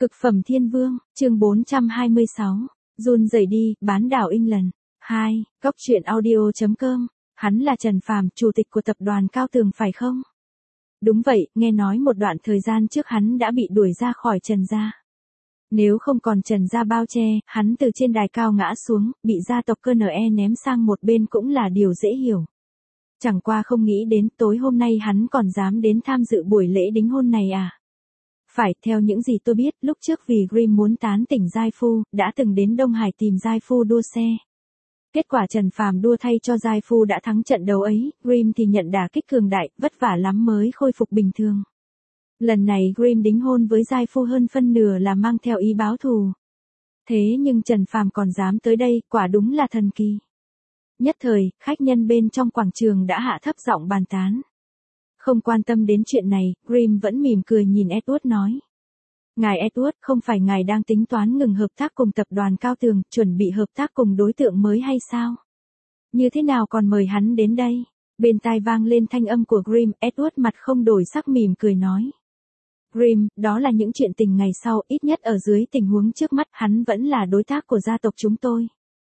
Cực phẩm thiên vương, chương 426, run rẩy đi, bán đảo England. 2, Góc truyện audio.com, hắn là Trần Phàm, chủ tịch của tập đoàn Cao Tường phải không? Đúng vậy, nghe nói một đoạn thời gian trước hắn đã bị đuổi ra khỏi Trần gia. Nếu không còn Trần gia bao che, hắn từ trên đài cao ngã xuống, bị gia tộc KNE ném sang một bên cũng là điều dễ hiểu. Chẳng qua không nghĩ đến tối hôm nay hắn còn dám đến tham dự buổi lễ đính hôn này à? Phải, theo những gì tôi biết, lúc trước vì Grim muốn tán tỉnh Giai Phu, đã từng đến Đông Hải tìm Giai Phu đua xe. Kết quả Trần Phàm đua thay cho Giai Phu đã thắng trận đấu ấy, Grim thì nhận đả kích cường đại, vất vả lắm mới khôi phục bình thường. Lần này Grim đính hôn với Giai Phu hơn phân nửa là mang theo ý báo thù. Thế nhưng Trần Phàm còn dám tới đây, quả đúng là thần kỳ. Nhất thời, khách nhân bên trong quảng trường đã hạ thấp giọng bàn tán. Không quan tâm đến chuyện này, Grim vẫn mỉm cười nhìn Edward nói. Ngài Edward, không phải ngài đang tính toán ngừng hợp tác cùng tập đoàn Cao Tường, chuẩn bị hợp tác cùng đối tượng mới hay sao? Như thế nào còn mời hắn đến đây? Bên tai vang lên thanh âm của Grim, Edward mặt không đổi sắc mỉm cười nói. Grim, đó là những chuyện tình ngày sau, ít nhất ở dưới tình huống trước mắt, hắn vẫn là đối tác của gia tộc chúng tôi.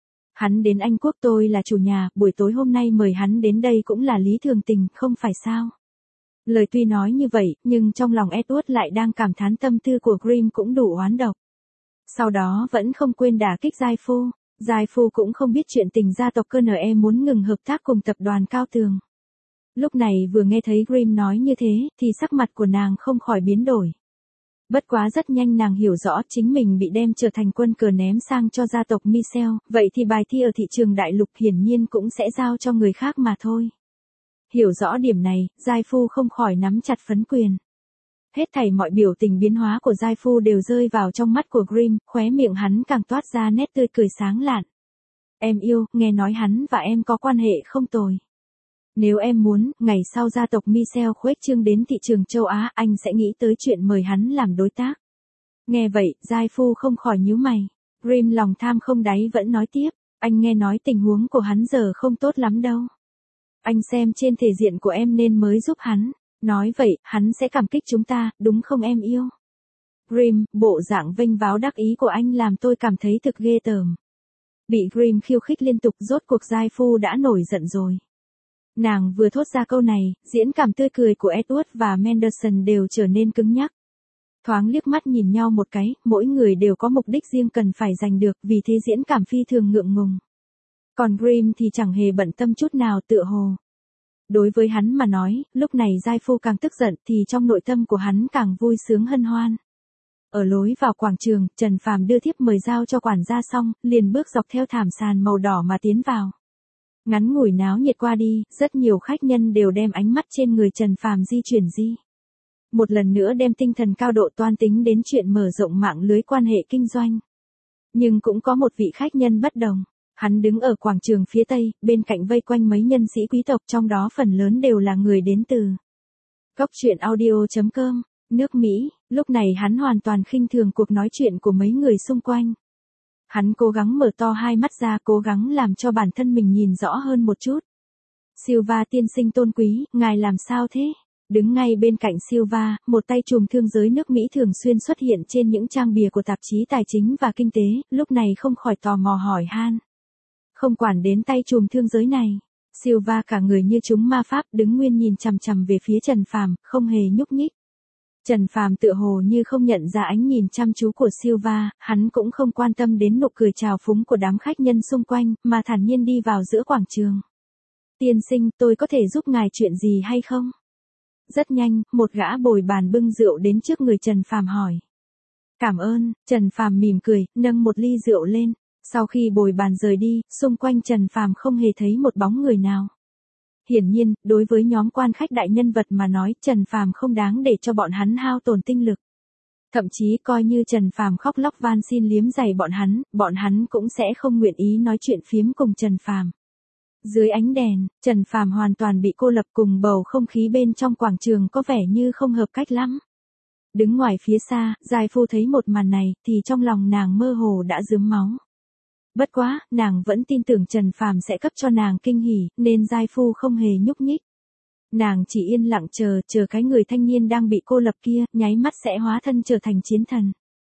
Hắn đến Anh Quốc tôi là chủ nhà, buổi tối hôm nay mời hắn đến đây cũng là lý thường tình, không phải sao? Lời tuy nói như vậy, nhưng trong lòng Edward lại đang cảm thán tâm tư của Grim cũng đủ oán độc. Sau đó vẫn không quên đả kích Giai Phu. Giai Phu cũng không biết chuyện tình gia tộc KNE muốn ngừng hợp tác cùng tập đoàn Cao Tường. Lúc này vừa nghe thấy Grim nói như thế, thì sắc mặt của nàng không khỏi biến đổi. Bất quá rất nhanh nàng hiểu rõ chính mình bị đem trở thành quân cờ ném sang cho gia tộc Michel, vậy thì bài thi ở thị trường đại lục hiển nhiên cũng sẽ giao cho người khác mà thôi. Hiểu rõ điểm này, Giai Phu không khỏi nắm chặt phấn quyền. Hết thảy mọi biểu tình biến hóa của Giai Phu đều rơi vào trong mắt của Grim, khóe miệng hắn càng toát ra nét tươi cười sáng lạn. Em yêu, nghe nói hắn và em có quan hệ không tồi. Nếu em muốn, ngày sau gia tộc Michel khuếch trương đến thị trường châu Á, anh sẽ nghĩ tới chuyện mời hắn làm đối tác. Nghe vậy, Giai Phu không khỏi nhíu mày. Grim lòng tham không đáy vẫn nói tiếp, anh nghe nói tình huống của hắn giờ không tốt lắm đâu. Anh xem trên thể diện của em nên mới giúp hắn. Nói vậy, hắn sẽ cảm kích chúng ta, đúng không em yêu? Grim, bộ dạng vênh váo đắc ý của anh làm tôi cảm thấy thực ghê tởm. Bị Grim khiêu khích liên tục, rốt cuộc Giai Phu đã nổi giận rồi. Nàng vừa thốt ra câu này, diễn cảm tươi cười của Edward và Manderson đều trở nên cứng nhắc. Thoáng liếc mắt nhìn nhau một cái, mỗi người đều có mục đích riêng cần phải giành được, vì thế diễn cảm phi thường ngượng ngùng. Còn Grim thì chẳng hề bận tâm chút nào, tựa hồ. Đối với hắn mà nói, lúc này Giai Phu càng tức giận thì trong nội tâm của hắn càng vui sướng hân hoan. Ở lối vào quảng trường, Trần Phàm đưa thiếp mời giao cho quản gia xong, liền bước dọc theo thảm sàn màu đỏ mà tiến vào. Ngắn ngủi náo nhiệt qua đi, rất nhiều khách nhân đều đem ánh mắt trên người Trần Phàm di chuyển di. Một lần nữa đem tinh thần cao độ toan tính đến chuyện mở rộng mạng lưới quan hệ kinh doanh. Nhưng cũng có một vị khách nhân bất đồng. Hắn đứng ở quảng trường phía tây, bên cạnh vây quanh mấy nhân sĩ quý tộc, trong đó phần lớn đều là người đến từ Góc truyện audio.com, nước Mỹ. Lúc này hắn hoàn toàn khinh thường cuộc nói chuyện của mấy người xung quanh. Hắn cố gắng mở to hai mắt ra, cố gắng làm cho bản thân mình nhìn rõ hơn một chút. Silva tiên sinh tôn quý, ngài làm sao thế? Đứng ngay bên cạnh Silva, một tay trùm thương giới nước Mỹ thường xuyên xuất hiện trên những trang bìa của tạp chí tài chính và kinh tế, lúc này không khỏi tò mò hỏi han. Không quản đến tay trùm thương giới này, Silva cả người như trúng ma pháp, đứng nguyên nhìn chằm chằm về phía Trần Phàm, không hề nhúc nhích. Trần Phàm tựa hồ như không nhận ra ánh nhìn chăm chú của Silva, hắn cũng không quan tâm đến nụ cười chào phúng của đám khách nhân xung quanh, mà thản nhiên đi vào giữa quảng trường. Tiên sinh, tôi có thể giúp ngài chuyện gì hay không? Rất nhanh, một gã bồi bàn bưng rượu đến trước người Trần Phàm hỏi. Cảm ơn, Trần Phàm mỉm cười, nâng một ly rượu lên. Sau khi bồi bàn rời đi, xung quanh Trần Phàm không hề thấy một bóng người nào. Hiển nhiên, đối với nhóm quan khách đại nhân vật mà nói, Trần Phàm không đáng để cho bọn hắn hao tổn tinh lực. Thậm chí coi như Trần Phàm khóc lóc van xin liếm giày bọn hắn cũng sẽ không nguyện ý nói chuyện phiếm cùng Trần Phàm. Dưới ánh đèn, Trần Phàm hoàn toàn bị cô lập, cùng bầu không khí bên trong quảng trường có vẻ như không hợp cách lắm. Đứng ngoài phía xa, Giai Phu thấy một màn này, thì trong lòng nàng mơ hồ đã rướm máu. Bất quá, nàng vẫn tin tưởng Trần Phàm sẽ cấp cho nàng kinh hỉ, nên Giai Phu không hề nhúc nhích. Nàng chỉ yên lặng chờ cái người thanh niên đang bị cô lập kia, nháy mắt sẽ hóa thân trở thành chiến thần.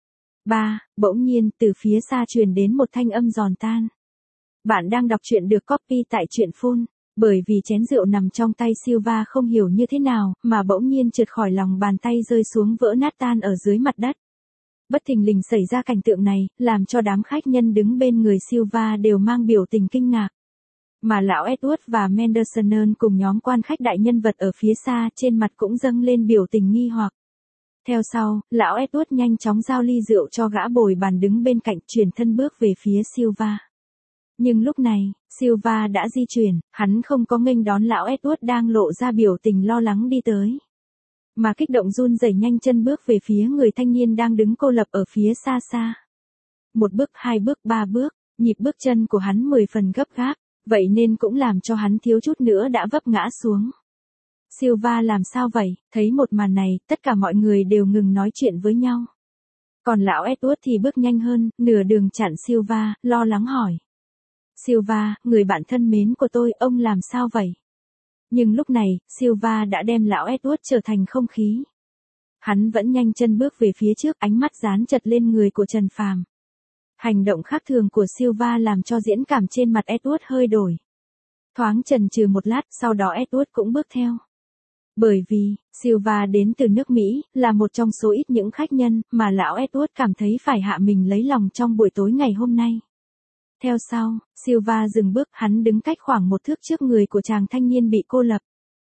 3. Bỗng nhiên, từ phía xa truyền đến một thanh âm giòn tan. Bạn đang đọc truyện được copy tại truyện phun. Bởi vì chén rượu nằm trong tay Silva không hiểu như thế nào, mà bỗng nhiên trượt khỏi lòng bàn tay rơi xuống vỡ nát tan ở dưới mặt đất. Bất thình lình xảy ra cảnh tượng này, làm cho đám khách nhân đứng bên người Silva đều mang biểu tình kinh ngạc. Mà lão Edward và Manderson cùng nhóm quan khách đại nhân vật ở phía xa trên mặt cũng dâng lên biểu tình nghi hoặc. Theo sau, lão Edward nhanh chóng giao ly rượu cho gã bồi bàn đứng bên cạnh, chuyển thân bước về phía Silva. Nhưng lúc này, Silva đã di chuyển, hắn không có nghênh đón lão Edward đang lộ ra biểu tình lo lắng đi tới. Mà kích động run rẩy nhanh chân bước về phía người thanh niên đang đứng cô lập ở phía xa xa. Một bước, hai bước, ba bước, nhịp bước chân của hắn 10 phần gấp gáp, vậy nên cũng làm cho hắn thiếu chút nữa đã vấp ngã xuống. Silva làm sao vậy? Thấy một màn này, tất cả mọi người đều ngừng nói chuyện với nhau. Còn lão Edward thì bước nhanh hơn, nửa đường chặn Silva, lo lắng hỏi. Silva, người bạn thân mến của tôi, ông làm sao vậy? Nhưng lúc này, Silva đã đem lão Edward trở thành không khí. Hắn vẫn nhanh chân bước về phía trước, ánh mắt dán chặt lên người của Trần Phàm. Hành động khác thường của Silva làm cho diễn cảm trên mặt Edward hơi đổi. Thoáng chần chừ một lát, sau đó Edward cũng bước theo. Bởi vì, Silva đến từ nước Mỹ, là một trong số ít những khách nhân mà lão Edward cảm thấy phải hạ mình lấy lòng trong buổi tối ngày hôm nay. Theo sau, Silva dừng bước, hắn đứng cách khoảng một thước trước người của chàng thanh niên bị cô lập.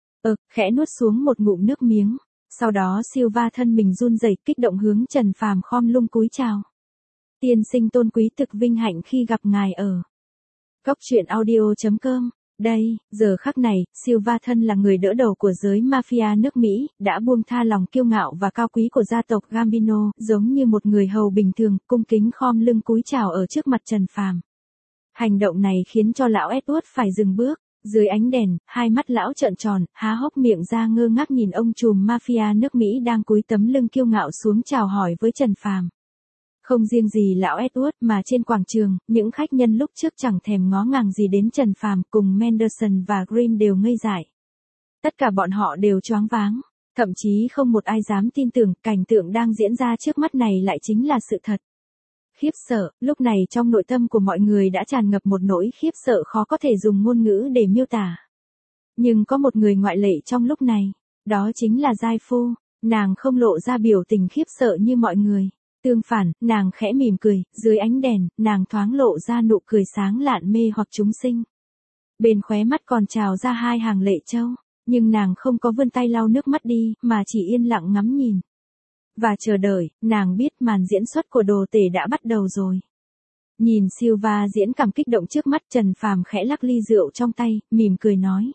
Khẽ nuốt xuống một ngụm nước miếng. Sau đó Silva thân mình run rẩy, kích động hướng Trần Phàm khom lưng cúi chào. Tiên sinh tôn quý, thực vinh hạnh khi gặp ngài ở Góc truyện audio.com. Đây, giờ khắc này, Silva thân là người đỡ đầu của giới mafia nước Mỹ, đã buông tha lòng kiêu ngạo và cao quý của gia tộc Gambino, giống như một người hầu bình thường, cung kính khom lưng cúi chào ở trước mặt Trần Phàm. Hành động này khiến cho lão Edward phải dừng bước. Dưới ánh đèn, hai mắt lão trợn tròn, há hốc miệng ra ngơ ngác nhìn ông trùm mafia nước Mỹ đang cúi tấm lưng kiêu ngạo xuống chào hỏi với Trần Phàm. Không riêng gì lão Edward mà trên quảng trường, những khách nhân lúc trước chẳng thèm ngó ngàng gì đến Trần Phàm cùng Manderson và Grimm đều ngây dại. Tất cả bọn họ đều choáng váng, thậm chí không một ai dám tin tưởng cảnh tượng đang diễn ra trước mắt này lại chính là sự thật. Khiếp sợ, lúc này trong nội tâm của mọi người đã tràn ngập một nỗi khiếp sợ khó có thể dùng ngôn ngữ để miêu tả. Nhưng có một người ngoại lệ trong lúc này, đó chính là Giai Phu, nàng không lộ ra biểu tình khiếp sợ như mọi người. Tương phản, nàng khẽ mỉm cười, dưới ánh đèn, nàng thoáng lộ ra nụ cười sáng lạn mê hoặc chúng sinh. Bên khóe mắt còn trào ra hai hàng lệ trâu, nhưng nàng không có vươn tay lau nước mắt đi, mà chỉ yên lặng ngắm nhìn. Và chờ đợi, nàng biết màn diễn xuất của đồ tể đã bắt đầu rồi. Nhìn Silva diễn cảm kích động trước mắt, Trần Phàm khẽ lắc ly rượu trong tay, mỉm cười nói.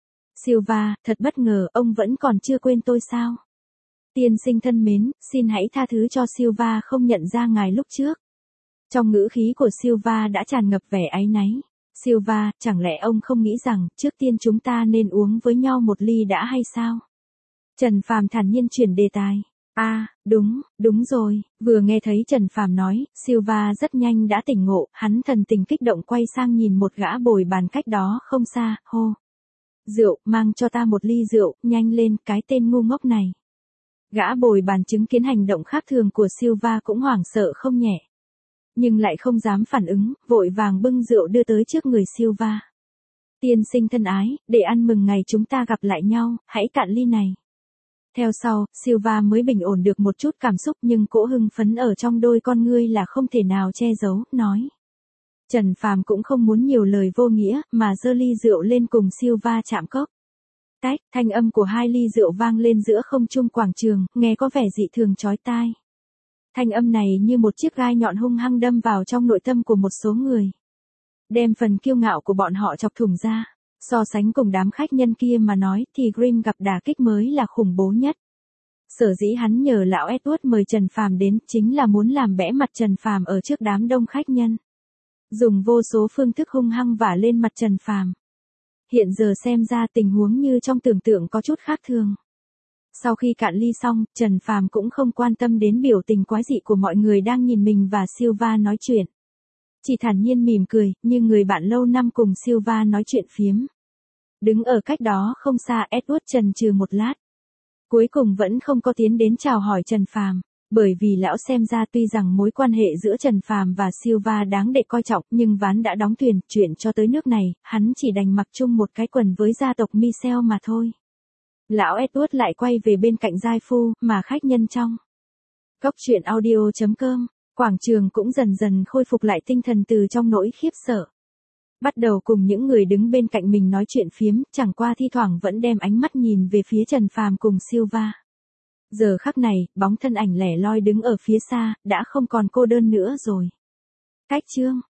Silva, thật bất ngờ, ông vẫn còn chưa quên tôi sao? Tiên sinh thân mến, xin hãy tha thứ cho Silva không nhận ra ngài lúc trước. Trong ngữ khí của Silva đã tràn ngập vẻ áy náy. Silva, chẳng lẽ ông không nghĩ rằng, trước tiên chúng ta nên uống với nhau một ly đã hay sao? Trần Phàm thản nhiên chuyển đề tài. Đúng rồi, vừa nghe thấy Trần Phàm nói, Silva rất nhanh đã tỉnh ngộ, hắn thần tình kích động quay sang nhìn một gã bồi bàn cách đó không xa, hô. Rượu, mang cho ta một ly rượu, nhanh lên, cái tên ngu ngốc này. Gã bồi bàn chứng kiến hành động khác thường của Silva cũng hoảng sợ không nhẹ. Nhưng lại không dám phản ứng, vội vàng bưng rượu đưa tới trước người Silva. Tiên sinh thân ái, để ăn mừng ngày chúng ta gặp lại nhau, hãy cạn ly này. Theo sau, Silva mới bình ổn được một chút cảm xúc nhưng cỗ hưng phấn ở trong đôi con ngươi là không thể nào che giấu, nói. Trần Phàm cũng không muốn nhiều lời vô nghĩa, mà giơ ly rượu lên cùng Silva chạm cốc. Tách, thanh âm của hai ly rượu vang lên giữa không trung quảng trường, nghe có vẻ dị thường chói tai. Thanh âm này như một chiếc gai nhọn hung hăng đâm vào trong nội tâm của một số người. Đem phần kiêu ngạo của bọn họ chọc thủng ra. So sánh cùng đám khách nhân kia mà nói thì Grimm gặp đả kích mới là khủng bố nhất. Sở dĩ hắn nhờ lão Edward mời Trần Phàm đến chính là muốn làm bẽ mặt Trần Phàm ở trước đám đông khách nhân. Dùng vô số phương thức hung hăng vả lên mặt Trần Phàm. Hiện giờ xem ra tình huống như trong tưởng tượng có chút khác thường. Sau khi cạn ly xong, Trần Phàm cũng không quan tâm đến biểu tình quái dị của mọi người đang nhìn mình và Silva nói chuyện. Chỉ thản nhiên mỉm cười, như người bạn lâu năm cùng Silva nói chuyện phiếm. Đứng ở cách đó không xa, Edward chần chừ một lát. Cuối cùng vẫn không có tiến đến chào hỏi Trần Phàm. Bởi vì lão xem ra tuy rằng mối quan hệ giữa Trần Phàm và Silva đáng để coi trọng, nhưng ván đã đóng thuyền, chuyện cho tới nước này, hắn chỉ đành mặc chung một cái quần với gia tộc Michel mà thôi. Lão Edward lại quay về bên cạnh giai phu, mà khách nhân trong Cốc truyện audio.com, quảng trường cũng dần dần khôi phục lại tinh thần từ trong nỗi khiếp sợ. Bắt đầu cùng những người đứng bên cạnh mình nói chuyện phiếm, chẳng qua thi thoảng vẫn đem ánh mắt nhìn về phía Trần Phàm cùng Silva. Giờ khắc này, bóng thân ảnh lẻ loi đứng ở phía xa, đã không còn cô đơn nữa rồi. Cách chương